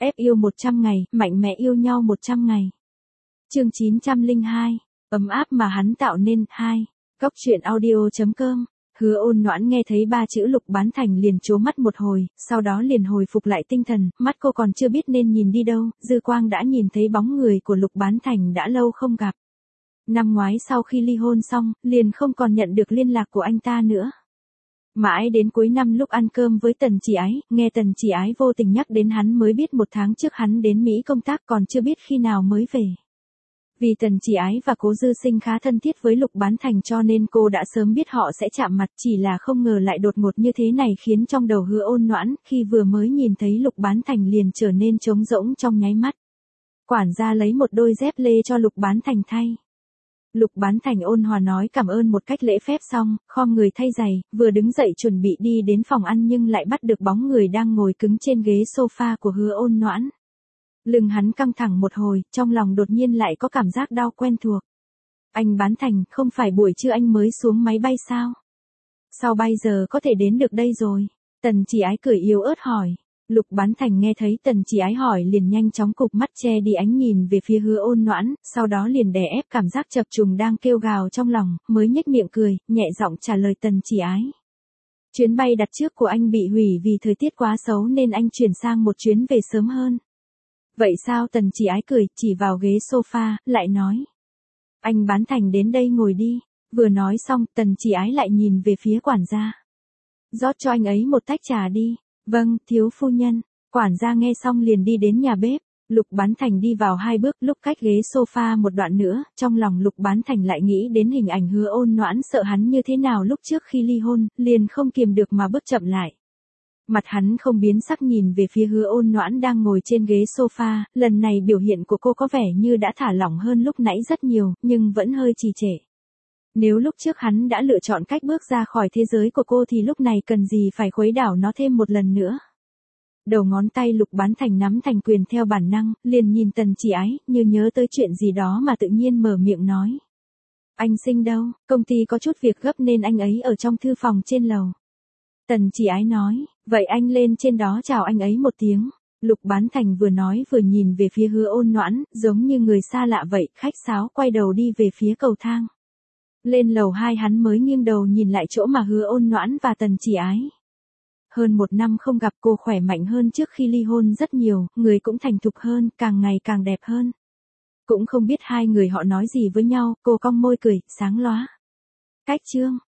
Ép yêu 100 ngày, mạnh mẽ yêu nhau 100 ngày. Chương 902, ấm áp mà hắn tạo nên. 2. Góc truyện audio.com. Hứa Ôn Noãn nghe thấy 3 chữ Lục Bán Thành liền trố mắt một hồi, sau đó liền hồi phục lại tinh thần, mắt cô còn chưa biết nên nhìn đi đâu, dư quang đã nhìn thấy bóng người của Lục Bán Thành đã lâu không gặp. Năm ngoái sau khi ly hôn xong, liền không còn nhận được liên lạc của anh ta nữa. Mãi đến cuối năm lúc ăn cơm với Tần Chỉ Ái, nghe Tần Chỉ Ái vô tình nhắc đến hắn mới biết 1 tháng trước hắn đến Mỹ công tác còn chưa biết khi nào mới về. Vì Tần Chỉ Ái và Cố Dư Sinh khá thân thiết với Lục Bán Thành cho nên cô đã sớm biết họ sẽ chạm mặt, chỉ là không ngờ lại đột ngột như thế này khiến trong đầu Hứa Ôn Noãn khi vừa mới nhìn thấy Lục Bán Thành liền trở nên trống rỗng trong nháy mắt. Quản gia lấy một đôi dép lê cho Lục Bán Thành thay. Lục Bán Thành ôn hòa nói cảm ơn một cách lễ phép xong, khom người thay giày, vừa đứng dậy chuẩn bị đi đến phòng ăn nhưng lại bắt được bóng người đang ngồi cứng trên ghế sofa của Hứa Ôn Noãn. Lưng hắn căng thẳng một hồi, trong lòng đột nhiên lại có cảm giác đau quen thuộc. Anh Bán Thành, không phải buổi trưa anh mới xuống máy bay sao? Sao bây giờ có thể đến được đây rồi? Tần Chỉ Ái cười yếu ớt hỏi. Lục Bán Thành nghe thấy Tần Chỉ Ái hỏi liền nhanh chóng cụp mắt che đi ánh nhìn về phía Hứa Ôn Noãn, sau đó liền đè ép cảm giác chập trùng đang kêu gào trong lòng, mới nhếch miệng cười, nhẹ giọng trả lời Tần Chỉ Ái. Chuyến bay đặt trước của anh bị hủy vì thời tiết quá xấu nên anh chuyển sang một chuyến về sớm hơn. Vậy sao? Tần Chỉ Ái cười, chỉ vào ghế sofa, lại nói. Anh Bán Thành đến đây ngồi đi. Vừa nói xong, Tần Chỉ Ái lại nhìn về phía quản gia. Rót cho anh ấy một tách trà đi. Vâng, thiếu phu nhân. Quản gia nghe xong liền đi đến nhà bếp. Lục Bán Thành đi vào 2 bước, lúc cách ghế sofa một đoạn nữa, trong lòng Lục Bán Thành lại nghĩ đến hình ảnh Hứa Ôn Noãn sợ hắn như thế nào lúc trước khi ly hôn, liền không kiềm được mà bước chậm lại. Mặt hắn không biến sắc nhìn về phía Hứa Ôn Noãn đang ngồi trên ghế sofa, lần này biểu hiện của cô có vẻ như đã thả lỏng hơn lúc nãy rất nhiều, nhưng vẫn hơi trì trệ. Nếu lúc trước hắn đã lựa chọn cách bước ra khỏi thế giới của cô thì lúc này cần gì phải khuấy đảo nó thêm một lần nữa. Đầu ngón tay Lục Bán Thành nắm thành quyền theo bản năng, liền nhìn Tần Chỉ Ái, như nhớ tới chuyện gì đó mà tự nhiên mở miệng nói. Anh Sinh đâu, công ty có chút việc gấp nên anh ấy ở trong thư phòng trên lầu. Tần Chỉ Ái nói, vậy anh lên trên đó chào anh ấy một tiếng. Lục Bán Thành vừa nói vừa nhìn về phía Hứa Ôn Noãn, giống như người xa lạ vậy, khách sáo quay đầu đi về phía cầu thang. Lên lầu 2 hắn mới nghiêng đầu nhìn lại chỗ mà Hứa Ôn Noãn và Tần Chỉ Ái. Hơn 1 năm không gặp, cô khỏe mạnh hơn trước khi ly hôn rất nhiều, người cũng thành thục hơn, càng ngày càng đẹp hơn. Cũng không biết hai người họ nói gì với nhau, cô cong môi cười, sáng lóa. Cách chương.